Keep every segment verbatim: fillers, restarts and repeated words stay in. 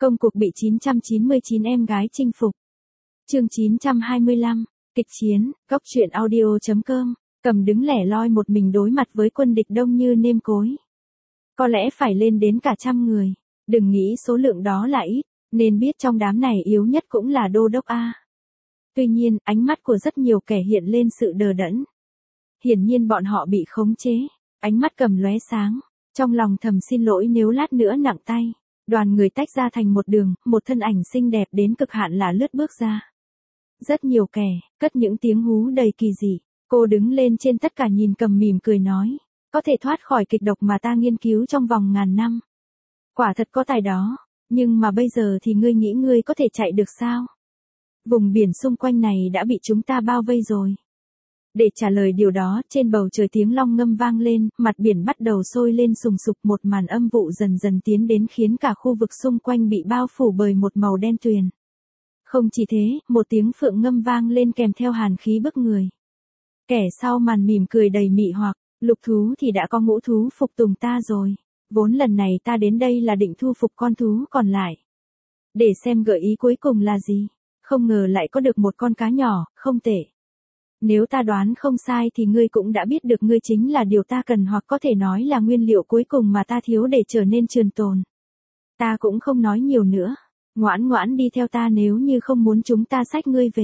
Công cuộc bị chín trăm chín mươi chín em gái chinh phục. Chương chín trăm hai mươi lăm, kịch chiến, góc truyện audio chấm com, Cầm đứng lẻ loi một mình đối mặt với quân địch đông như nêm cối. Có lẽ phải lên đến cả trăm người, đừng nghĩ số lượng đó là ít, nên biết trong đám này yếu nhất cũng là đô đốc A. Tuy nhiên, ánh mắt của rất nhiều kẻ hiện lên sự đờ đẫn. Hiển nhiên bọn họ bị khống chế, ánh mắt Cầm lóe sáng, trong lòng thầm xin lỗi nếu lát nữa nặng tay. Đoàn người tách ra thành một đường, một thân ảnh xinh đẹp đến cực hạn là lướt bước ra. Rất nhiều kẻ, cất những tiếng hú đầy kỳ dị. Cô đứng lên trên tất cả nhìn Cầm mỉm cười nói, có thể thoát khỏi kịch độc mà ta nghiên cứu trong vòng ngàn năm. Quả thật có tài đó, nhưng mà bây giờ thì ngươi nghĩ ngươi có thể chạy được sao? Vùng biển xung quanh này đã bị chúng ta bao vây rồi. Để trả lời điều đó, trên bầu trời tiếng long ngâm vang lên, mặt biển bắt đầu sôi lên sùng sục, một màn âm vụ dần dần tiến đến khiến cả khu vực xung quanh bị bao phủ bởi một màu đen tuyền. Không chỉ thế, một tiếng phượng ngâm vang lên kèm theo hàn khí bức người. Kẻ sau màn mỉm cười đầy mị hoặc, lục thú thì đã có ngũ thú phục tùng ta rồi. Vốn lần này ta đến đây là định thu phục con thú còn lại. Để xem gợi ý cuối cùng là gì. Không ngờ lại có được một con cá nhỏ, không tệ. Nếu ta đoán không sai thì ngươi cũng đã biết được ngươi chính là điều ta cần, hoặc có thể nói là nguyên liệu cuối cùng mà ta thiếu để trở nên trường tồn. Ta cũng không nói nhiều nữa. Ngoãn ngoãn đi theo ta nếu như không muốn chúng ta xách ngươi về.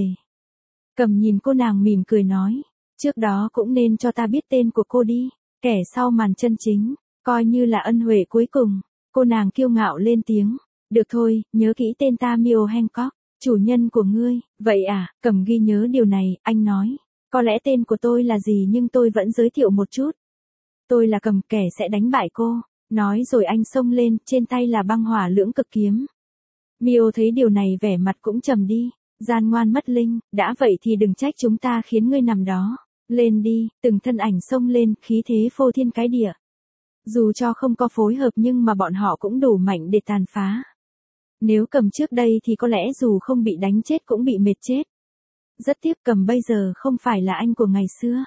Cầm nhìn cô nàng mỉm cười nói. Trước đó cũng nên cho ta biết tên của cô đi. Kẻ sau màn chân chính, coi như là ân huệ cuối cùng. Cô nàng kiêu ngạo lên tiếng. Được thôi, nhớ kỹ tên ta Mio Hancock, chủ nhân của ngươi. Vậy à, Cầm ghi nhớ điều này, anh nói. Có lẽ tên của tôi là gì nhưng tôi vẫn giới thiệu một chút. Tôi là Cầm, kẻ sẽ đánh bại cô. Nói rồi anh xông lên, trên tay là băng hỏa lưỡng cực kiếm. Mio thấy điều này vẻ mặt cũng trầm đi. Gian ngoan mất linh, đã vậy thì đừng trách chúng ta khiến ngươi nằm đó. Lên đi, từng thân ảnh xông lên, khí thế phô thiên cái địa. Dù cho không có phối hợp nhưng mà bọn họ cũng đủ mạnh để tàn phá. Nếu Cầm trước đây thì có lẽ dù không bị đánh chết cũng bị mệt chết. Rất tiếc Cầm bây giờ không phải là anh của ngày xưa.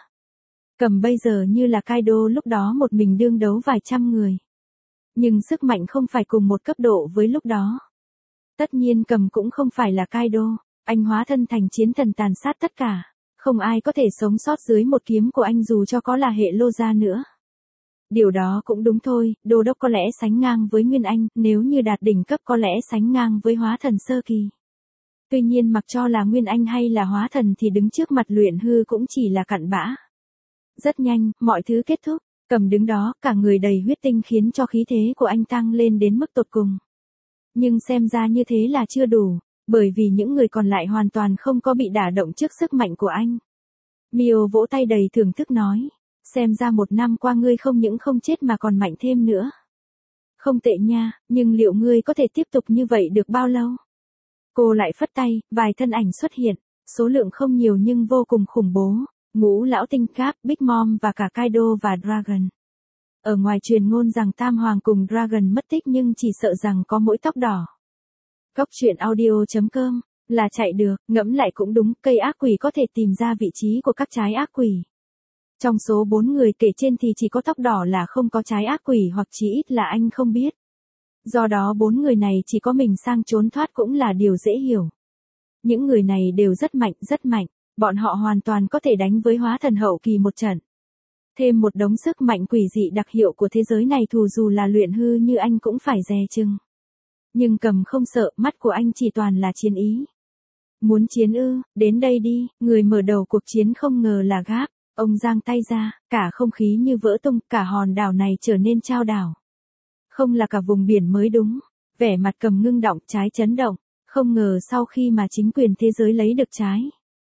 Cầm bây giờ như là Kaido lúc đó một mình đương đấu vài trăm người. Nhưng sức mạnh không phải cùng một cấp độ với lúc đó. Tất nhiên Cầm cũng không phải là Kaido, anh hóa thân thành chiến thần tàn sát tất cả. Không ai có thể sống sót dưới một kiếm của anh dù cho có là hệ lô gia nữa. Điều đó cũng đúng thôi, đô đốc có lẽ sánh ngang với Nguyên Anh, nếu như đạt đỉnh cấp có lẽ sánh ngang với hóa thần sơ kỳ. Tuy nhiên mặc cho là Nguyên Anh hay là hóa thần thì đứng trước mặt luyện hư cũng chỉ là cặn bã. Rất nhanh, mọi thứ kết thúc, Cầm đứng đó, cả người đầy huyết tinh khiến cho khí thế của anh tăng lên đến mức tột cùng. Nhưng xem ra như thế là chưa đủ, bởi vì những người còn lại hoàn toàn không có bị đả động trước sức mạnh của anh. Mio vỗ tay đầy thưởng thức nói, xem ra một năm qua ngươi không những không chết mà còn mạnh thêm nữa. Không tệ nha, nhưng liệu ngươi có thể tiếp tục như vậy được bao lâu? Cô lại phất tay, vài thân ảnh xuất hiện, số lượng không nhiều nhưng vô cùng khủng bố, Ngũ Lão Tinh Cap, Big Mom và cả Kaido và Dragon. Ở ngoài truyền ngôn rằng Tam Hoàng cùng Dragon mất tích nhưng chỉ sợ rằng có mỗi tóc đỏ. Góc truyện audio chấm com, là chạy được, ngẫm lại cũng đúng, cây ác quỷ có thể tìm ra vị trí của các trái ác quỷ. Trong số bốn người kể trên thì chỉ có tóc đỏ là không có trái ác quỷ, hoặc chỉ ít là anh không biết. Do đó bốn người này chỉ có mình sang trốn thoát cũng là điều dễ hiểu. Những người này đều rất mạnh, rất mạnh, bọn họ hoàn toàn có thể đánh với hóa thần hậu kỳ một trận. Thêm một đống sức mạnh quỷ dị đặc hiệu của thế giới này thù dù là luyện hư như anh cũng phải dè chừng. Nhưng Cầm không sợ, mắt của anh chỉ toàn là chiến ý. Muốn chiến ư, đến đây đi, người mở đầu cuộc chiến không ngờ là Gáp. Ông giang tay ra, cả không khí như vỡ tung, cả hòn đảo này trở nên chao đảo. Không là cả vùng biển mới đúng. Vẻ mặt Cầm ngưng động, trái chấn động. Không ngờ sau khi mà chính quyền thế giới lấy được trái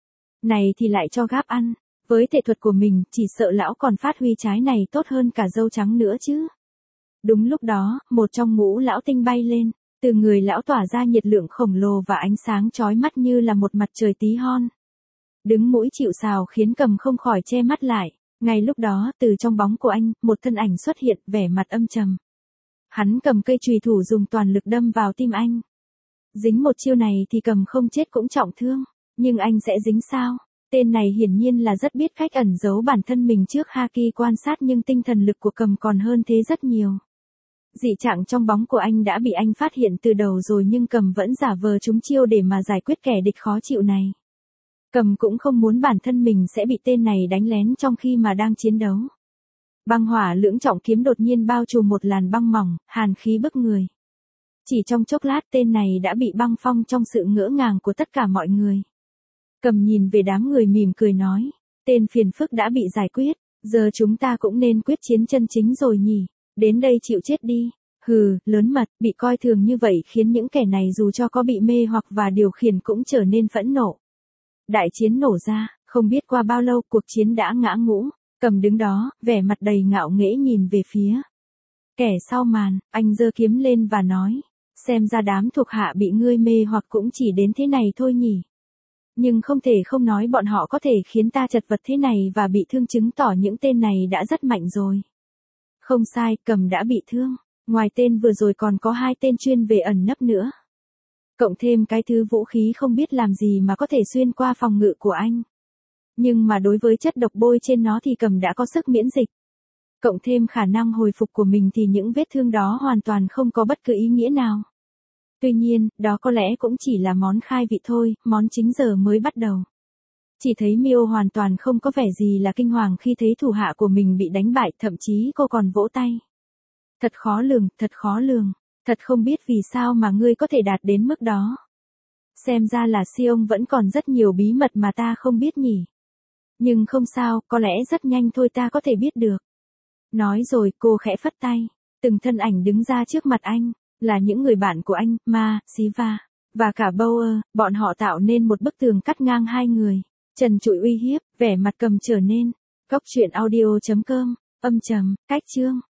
này thì lại cho Gáp ăn. Với thể thuật của mình, chỉ sợ lão còn phát huy trái này tốt hơn cả dâu trắng nữa chứ. Đúng lúc đó, một trong ngũ lão tinh bay lên. Từ người lão tỏa ra nhiệt lượng khổng lồ và ánh sáng chói mắt như là một mặt trời tí hon. Đứng mũi chịu sào khiến Cầm không khỏi che mắt lại. Ngay lúc đó, từ trong bóng của anh, một thân ảnh xuất hiện, vẻ mặt âm trầm. Hắn cầm cây chùy thủ dùng toàn lực đâm vào tim anh. Dính một chiêu này thì Cầm không chết cũng trọng thương. Nhưng anh sẽ dính sao? Tên này hiển nhiên là rất biết cách ẩn giấu bản thân mình trước Haki quan sát, nhưng tinh thần lực của Cầm còn hơn thế rất nhiều. Dị trạng trong bóng của anh đã bị anh phát hiện từ đầu rồi nhưng Cầm vẫn giả vờ trúng chiêu để mà giải quyết kẻ địch khó chịu này. Cầm cũng không muốn bản thân mình sẽ bị tên này đánh lén trong khi mà đang chiến đấu. Băng hỏa lưỡng trọng kiếm đột nhiên bao trùm một làn băng mỏng, hàn khí bức người. Chỉ trong chốc lát tên này đã bị băng phong trong sự ngỡ ngàng của tất cả mọi người. Cầm nhìn về đám người mỉm cười nói, tên phiền phức đã bị giải quyết, giờ chúng ta cũng nên quyết chiến chân chính rồi nhỉ, đến đây chịu chết đi. Hừ, lớn mật, bị coi thường như vậy khiến những kẻ này dù cho có bị mê hoặc và điều khiển cũng trở nên phẫn nộ. Đại chiến nổ ra, không biết qua bao lâu cuộc chiến đã ngã ngũ, Cầm đứng đó, vẻ mặt đầy ngạo nghễ nhìn về phía kẻ sau màn, anh giơ kiếm lên và nói, xem ra đám thuộc hạ bị ngươi mê hoặc cũng chỉ đến thế này thôi nhỉ. Nhưng không thể không nói bọn họ có thể khiến ta chật vật thế này và bị thương chứng tỏ những tên này đã rất mạnh rồi. Không sai, Cầm đã bị thương, ngoài tên vừa rồi còn có hai tên chuyên về ẩn nấp nữa. Cộng thêm cái thứ vũ khí không biết làm gì mà có thể xuyên qua phòng ngự của anh. Nhưng mà đối với chất độc bôi trên nó thì Cầm đã có sức miễn dịch. Cộng thêm khả năng hồi phục của mình thì những vết thương đó hoàn toàn không có bất cứ ý nghĩa nào. Tuy nhiên, đó có lẽ cũng chỉ là món khai vị thôi, món chính giờ mới bắt đầu. Chỉ thấy Mio hoàn toàn không có vẻ gì là kinh hoàng khi thấy thủ hạ của mình bị đánh bại, thậm chí cô còn vỗ tay. Thật khó lường, thật khó lường, thật không biết vì sao mà ngươi có thể đạt đến mức đó. Xem ra là Sion vẫn còn rất nhiều bí mật mà ta không biết nhỉ. Nhưng không sao, có lẽ rất nhanh thôi ta có thể biết được. Nói rồi cô khẽ phất tay, từng thân ảnh đứng ra trước mặt anh, là những người bạn của anh, Ma, Siva, và cả Bauer, bọn họ tạo nên một bức tường cắt ngang hai người. Trần trụi uy hiếp, vẻ mặt Cầm trở nên. Cốc truyện audio chấm com, âm trầm, cách chương.